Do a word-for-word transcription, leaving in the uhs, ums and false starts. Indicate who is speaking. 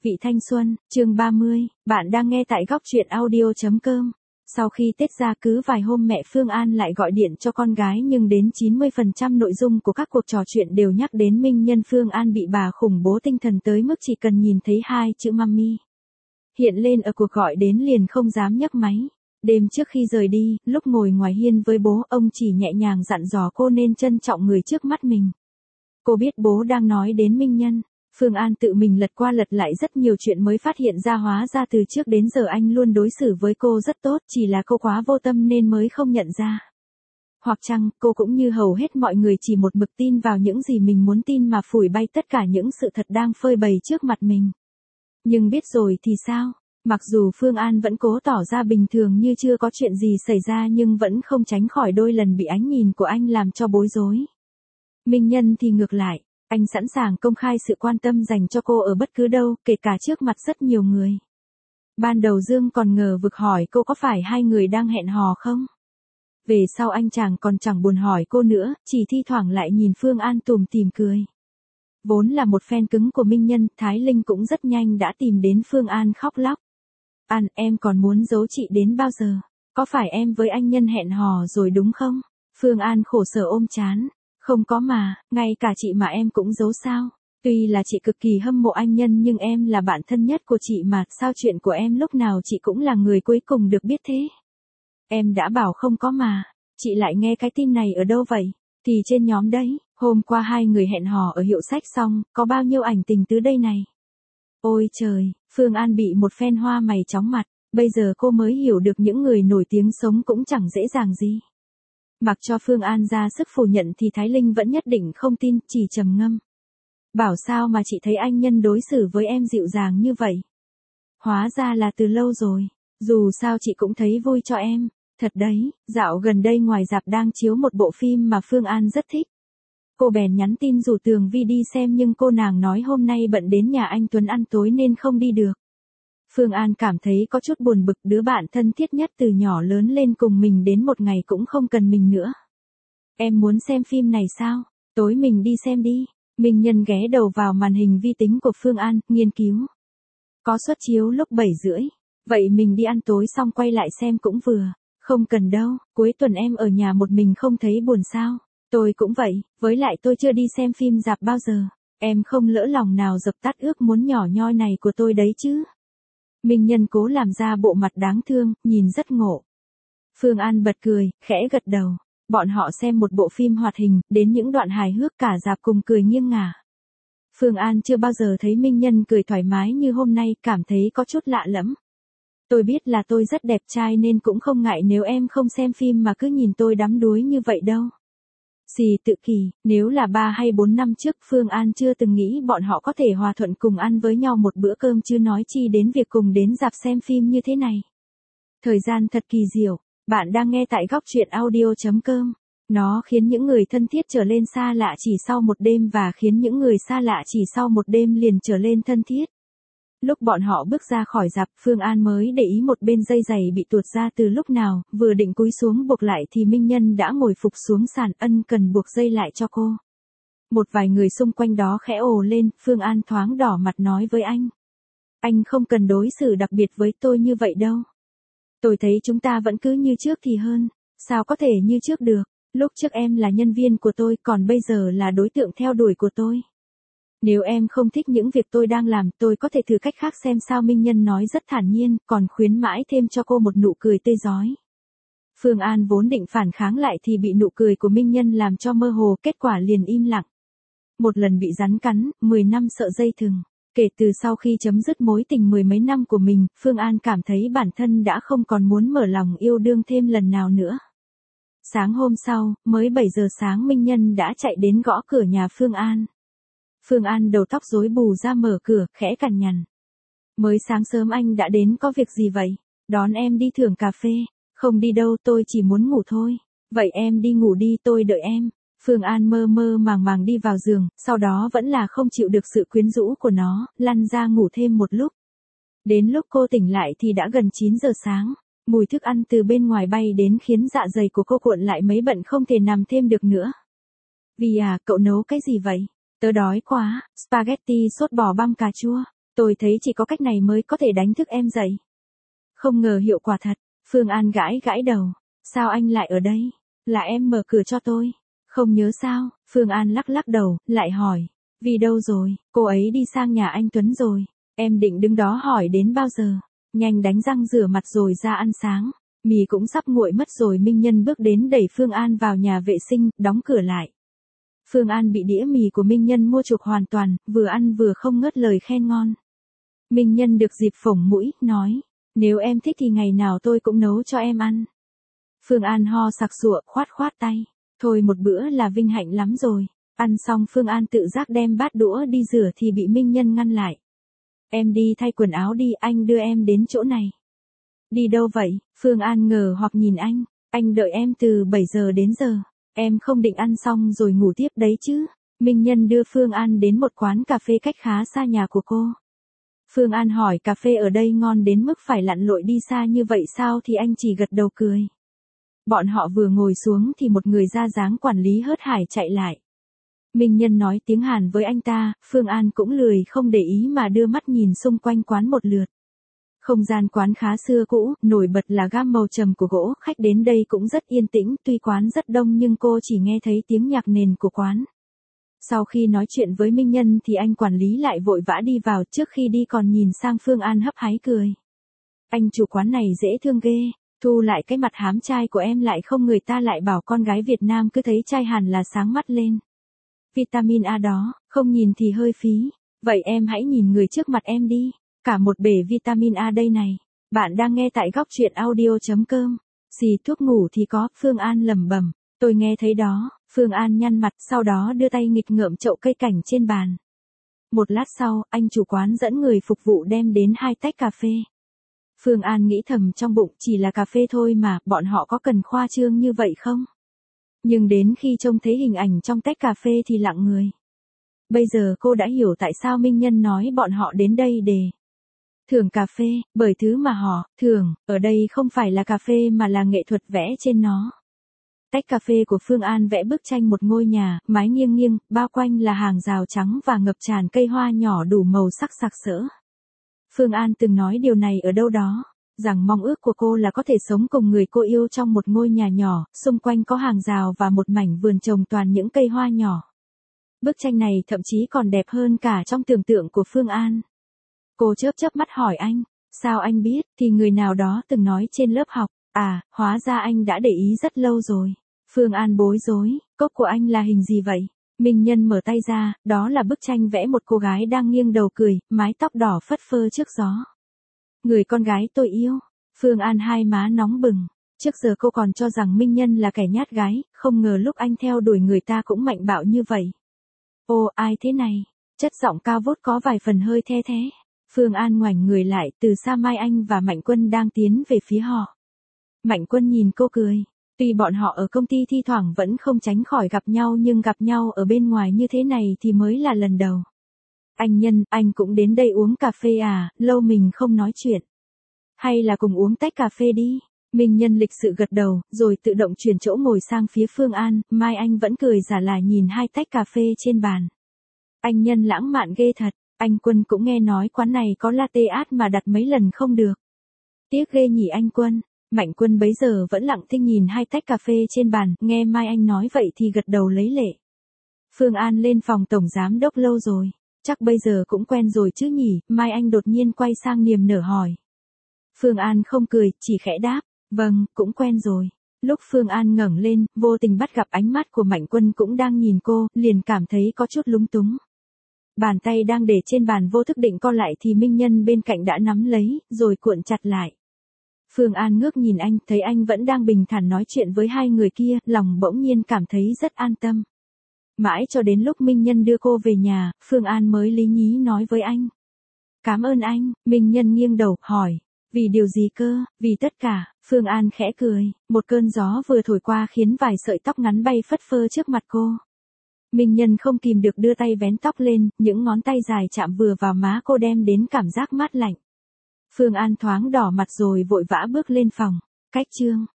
Speaker 1: Vị thanh xuân, chương ba mươi, bạn đang nghe tại góc truyện audio chấm com. Sau khi Tết ra cứ vài hôm mẹ Phương An lại gọi điện cho con gái nhưng đến chín mươi phần trăm nội dung của các cuộc trò chuyện đều nhắc đến Minh Nhân. Phương An bị bà khủng bố tinh thần tới mức chỉ cần nhìn thấy hai chữ mami hiện lên ở cuộc gọi đến liền không dám nhấc máy. Đêm trước khi rời đi, lúc ngồi ngoài hiên với bố, ông chỉ nhẹ nhàng dặn dò cô nên trân trọng người trước mắt mình. Cô biết bố đang nói đến Minh Nhân. Phương An tự mình lật qua lật lại rất nhiều chuyện mới phát hiện ra hóa ra từ trước đến giờ anh luôn đối xử với cô rất tốt, chỉ là cô quá vô tâm nên mới không nhận ra. Hoặc chăng, cô cũng như hầu hết mọi người chỉ một mực tin vào những gì mình muốn tin mà phủi bay tất cả những sự thật đang phơi bày trước mặt mình. Nhưng biết rồi thì sao? Mặc dù Phương An vẫn cố tỏ ra bình thường như chưa có chuyện gì xảy ra nhưng vẫn không tránh khỏi đôi lần bị ánh nhìn của anh làm cho bối rối. Minh Nhân thì ngược lại. Anh sẵn sàng công khai sự quan tâm dành cho cô ở bất cứ đâu, kể cả trước mặt rất nhiều người. Ban đầu Dương còn ngờ vực hỏi cô có phải hai người đang hẹn hò không? Về sau anh chàng còn chẳng buồn hỏi cô nữa, chỉ thi thoảng lại nhìn Phương An tủm tỉm cười. Vốn là một fan cứng của Minh Nhân, Thái Linh cũng rất nhanh đã tìm đến Phương An khóc lóc. An, em còn muốn giấu chị đến bao giờ? Có phải em với anh Nhân hẹn hò rồi đúng không? Phương An khổ sở ôm trán. Không có mà, ngay cả chị mà em cũng giấu sao? Tuy là chị cực kỳ hâm mộ anh Nhân nhưng em là bạn thân nhất của chị mà, sao chuyện của em lúc nào chị cũng là người cuối cùng được biết thế? Em đã bảo không có mà, chị lại nghe cái tin này ở đâu vậy? Thì trên nhóm đấy, hôm qua hai người hẹn hò ở hiệu sách xong, có bao nhiêu ảnh tình tứ đây này? Ôi trời, Phương An bị một phen hoa mày chóng mặt, bây giờ cô mới hiểu được những người nổi tiếng sống cũng chẳng dễ dàng gì. Mặc cho Phương An ra sức phủ nhận thì Thái Linh vẫn nhất định không tin, chỉ trầm ngâm. Bảo sao mà chị thấy anh Nhân đối xử với em dịu dàng như vậy? Hóa ra là từ lâu rồi, dù sao chị cũng thấy vui cho em. Thật đấy, dạo gần đây ngoài rạp đang chiếu một bộ phim mà Phương An rất thích. Cô bèn nhắn tin rủ Tường Vi đi xem nhưng cô nàng nói hôm nay bận đến nhà anh Tuấn ăn tối nên không đi được. Phương An cảm thấy có chút buồn bực, đứa bạn thân thiết nhất từ nhỏ lớn lên cùng mình đến một ngày cũng không cần mình nữa. Em muốn xem phim này sao? Tối mình đi xem đi. Minh Nhân ghé đầu vào màn hình vi tính của Phương An, nghiên cứu. Có suất chiếu lúc bảy rưỡi. Vậy mình đi ăn tối xong quay lại xem cũng vừa. Không cần đâu, cuối tuần em ở nhà một mình không thấy buồn sao? Tôi cũng vậy, với lại tôi chưa đi xem phim rạp bao giờ. Em không lỡ lòng nào dập tắt ước muốn nhỏ nhoi này của tôi đấy chứ. Minh Nhân cố làm ra bộ mặt đáng thương, nhìn rất ngộ. Phương An bật cười, khẽ gật đầu. Bọn họ xem một bộ phim hoạt hình, đến những đoạn hài hước cả rạp cùng cười nghiêng ngả. Phương An chưa bao giờ thấy Minh Nhân cười thoải mái như hôm nay, cảm thấy có chút lạ lẫm. Tôi biết là tôi rất đẹp trai nên cũng không ngại nếu em không xem phim mà cứ nhìn tôi đắm đuối như vậy đâu. Xì tự kỷ, nếu là ba hay bốn năm trước Phương An chưa từng nghĩ bọn họ có thể hòa thuận cùng ăn với nhau một bữa cơm chứ nói chi đến việc cùng đến rạp xem phim như thế này. Thời gian thật kỳ diệu, bạn đang nghe tại góc truyện audio chấm com. Nó khiến những người thân thiết trở lên xa lạ chỉ sau một đêm và khiến những người xa lạ chỉ sau một đêm liền trở lên thân thiết. Lúc bọn họ bước ra khỏi rạp, Phương An mới để ý một bên dây giày bị tuột ra từ lúc nào, vừa định cúi xuống buộc lại thì Minh Nhân đã ngồi phục xuống sàn, ân cần buộc dây lại cho cô. Một vài người xung quanh đó khẽ ồ lên, Phương An thoáng đỏ mặt nói với anh. Anh không cần đối xử đặc biệt với tôi như vậy đâu. Tôi thấy chúng ta vẫn cứ như trước thì hơn, sao có thể như trước được, lúc trước em là nhân viên của tôi còn bây giờ là đối tượng theo đuổi của tôi. Nếu em không thích những việc tôi đang làm, tôi có thể thử cách khác xem sao. Minh Nhân nói rất thản nhiên, còn khuyến mãi thêm cho cô một nụ cười tươi rói. Phương An vốn định phản kháng lại thì bị nụ cười của Minh Nhân làm cho mơ hồ, kết quả liền im lặng. Một lần bị rắn cắn, mười năm sợ dây thừng. Kể từ sau khi chấm dứt mối tình mười mấy năm của mình, Phương An cảm thấy bản thân đã không còn muốn mở lòng yêu đương thêm lần nào nữa. Sáng hôm sau, mới bảy giờ sáng Minh Nhân đã chạy đến gõ cửa nhà Phương An. Phương An đầu tóc rối bù ra mở cửa, khẽ cằn nhằn. Mới sáng sớm anh đã đến có việc gì vậy? Đón em đi thưởng cà phê. Không đi đâu, tôi chỉ muốn ngủ thôi. Vậy em đi ngủ đi, tôi đợi em. Phương An mơ mơ màng màng đi vào giường, sau đó vẫn là không chịu được sự quyến rũ của nó, lăn ra ngủ thêm một lúc. Đến lúc cô tỉnh lại thì đã gần chín giờ sáng. Mùi thức ăn từ bên ngoài bay đến khiến dạ dày của cô cuộn lại mấy bận không thể nằm thêm được nữa. Vì à, cậu nấu cái gì vậy? Tớ đói quá, spaghetti sốt bò băm cà chua. Tôi thấy chỉ có cách này mới có thể đánh thức em dậy. Không ngờ hiệu quả thật. Phương An gãi gãi đầu. Sao anh lại ở đây? Là em mở cửa cho tôi. Không nhớ sao? Phương An lắc lắc đầu, lại hỏi. Vì đâu rồi? Cô ấy đi sang nhà anh Tuấn rồi. Em định đứng đó hỏi đến bao giờ? Nhanh đánh răng rửa mặt rồi ra ăn sáng. Mì cũng sắp nguội mất rồi. Minh Nhân bước đến đẩy Phương An vào nhà vệ sinh, đóng cửa lại. Phương An bị đĩa mì của Minh Nhân mua chuộc hoàn toàn, vừa ăn vừa không ngớt lời khen ngon. Minh Nhân được dịp phổng mũi, nói. Nếu em thích thì ngày nào tôi cũng nấu cho em ăn. Phương An ho sặc sụa, khoát khoát tay. Thôi một bữa là vinh hạnh lắm rồi. Ăn xong Phương An tự giác đem bát đũa đi rửa thì bị Minh Nhân ngăn lại. Em đi thay quần áo đi, anh đưa em đến chỗ này. Đi đâu vậy? Phương An ngờ hoặc nhìn anh. Anh đợi em từ bảy giờ đến giờ. Em không định ăn xong rồi ngủ tiếp đấy chứ. Minh Nhân đưa Phương An đến một quán cà phê cách khá xa nhà của cô. Phương An hỏi cà phê ở đây ngon đến mức phải lặn lội đi xa như vậy sao thì anh chỉ gật đầu cười. Bọn họ vừa ngồi xuống thì một người ra dáng quản lý hớt hải chạy lại. Minh Nhân nói tiếng Hàn với anh ta, Phương An cũng lười không để ý mà đưa mắt nhìn xung quanh quán một lượt. Không gian quán khá xưa cũ, nổi bật là gam màu trầm của gỗ, khách đến đây cũng rất yên tĩnh, tuy quán rất đông nhưng cô chỉ nghe thấy tiếng nhạc nền của quán. Sau khi nói chuyện với Minh Nhân thì anh quản lý lại vội vã đi vào, trước khi đi còn nhìn sang Phương An hấp háy cười. Anh chủ quán này dễ thương ghê, thu lại cái mặt hám trai của em lại không, người ta lại bảo con gái Việt Nam cứ thấy trai hẳn là sáng mắt lên. Vitamin A đó, không nhìn thì hơi phí, vậy em hãy nhìn người trước mặt em đi, cả một bể vitamin A đây này. Bạn đang nghe tại góc truyện audio chấm com. Xì thuốc ngủ thì có, Phương An lẩm bẩm, tôi nghe thấy đó. Phương An nhăn mặt, sau đó đưa tay nghịch ngợm chậu cây cảnh trên bàn. Một lát sau, anh chủ quán dẫn người phục vụ đem đến hai tách cà phê. Phương An nghĩ thầm trong bụng, chỉ là cà phê thôi mà, bọn họ có cần khoa trương như vậy không? Nhưng đến khi trông thấy hình ảnh trong tách cà phê thì lặng người. Bây giờ cô đã hiểu tại sao Minh Nhân nói bọn họ đến đây để thưởng cà phê, bởi thứ mà họ thưởng ở đây không phải là cà phê mà là nghệ thuật vẽ trên nó. Tách cà phê của Phương An vẽ bức tranh một ngôi nhà, mái nghiêng nghiêng, bao quanh là hàng rào trắng và ngập tràn cây hoa nhỏ đủ màu sắc sặc sỡ. Phương An từng nói điều này ở đâu đó, rằng mong ước của cô là có thể sống cùng người cô yêu trong một ngôi nhà nhỏ, xung quanh có hàng rào và một mảnh vườn trồng toàn những cây hoa nhỏ. Bức tranh này thậm chí còn đẹp hơn cả trong tưởng tượng của Phương An. Cô chớp chớp mắt hỏi anh, sao anh biết, thì người nào đó từng nói trên lớp học, à, hóa ra anh đã để ý rất lâu rồi. Phương An bối rối, cốc của anh là hình gì vậy? Minh Nhân mở tay ra, đó là bức tranh vẽ một cô gái đang nghiêng đầu cười, mái tóc đỏ phất phơ trước gió. Người con gái tôi yêu. Phương An hai má nóng bừng. Trước giờ cô còn cho rằng Minh Nhân là kẻ nhát gái, không ngờ lúc anh theo đuổi người ta cũng mạnh bạo như vậy. Ô, ai thế này? Chất giọng cao vút có vài phần hơi the thế. Phương An ngoảnh người lại, từ xa Mai Anh và Mạnh Quân đang tiến về phía họ. Mạnh Quân nhìn cô cười. Tuy bọn họ ở công ty thi thoảng vẫn không tránh khỏi gặp nhau nhưng gặp nhau ở bên ngoài như thế này thì mới là lần đầu. Anh Nhân, anh cũng đến đây uống cà phê à, lâu mình không nói chuyện. Hay là cùng uống tách cà phê đi. Minh Nhân lịch sự gật đầu, rồi tự động chuyển chỗ ngồi sang phía Phương An, Mai Anh vẫn cười giả là nhìn hai tách cà phê trên bàn. Anh Nhân lãng mạn ghê thật, anh Quân cũng nghe nói quán này có latte art mà đặt mấy lần không được. Tiếc ghê nhỉ anh Quân. Mạnh Quân bấy giờ vẫn lặng thinh nhìn hai tách cà phê trên bàn, nghe Mai Anh nói vậy thì gật đầu lấy lệ. Phương An lên phòng tổng giám đốc lâu rồi, chắc bây giờ cũng quen rồi chứ nhỉ, Mai Anh đột nhiên quay sang niềm nở hỏi. Phương An không cười, chỉ khẽ đáp, vâng, cũng quen rồi. Lúc Phương An ngẩng lên, vô tình bắt gặp ánh mắt của Mạnh Quân cũng đang nhìn cô, liền cảm thấy có chút lúng túng. Bàn tay đang để trên bàn vô thức định co lại thì Minh Nhân bên cạnh đã nắm lấy, rồi cuộn chặt lại. Phương An ngước nhìn anh, thấy anh vẫn đang bình thản nói chuyện với hai người kia, lòng bỗng nhiên cảm thấy rất an tâm. Mãi cho đến lúc Minh Nhân đưa cô về nhà, Phương An mới lý nhí nói với anh. Cảm ơn anh. Minh Nhân nghiêng đầu, hỏi. Vì điều gì cơ? Vì tất cả. Phương An khẽ cười, một cơn gió vừa thổi qua khiến vài sợi tóc ngắn bay phất phơ trước mặt cô. Minh Nhân không kìm được đưa tay vén tóc lên, những ngón tay dài chạm vừa vào má cô đem đến cảm giác mát lạnh. Phương An thoáng đỏ mặt rồi vội vã bước lên phòng. Cách chương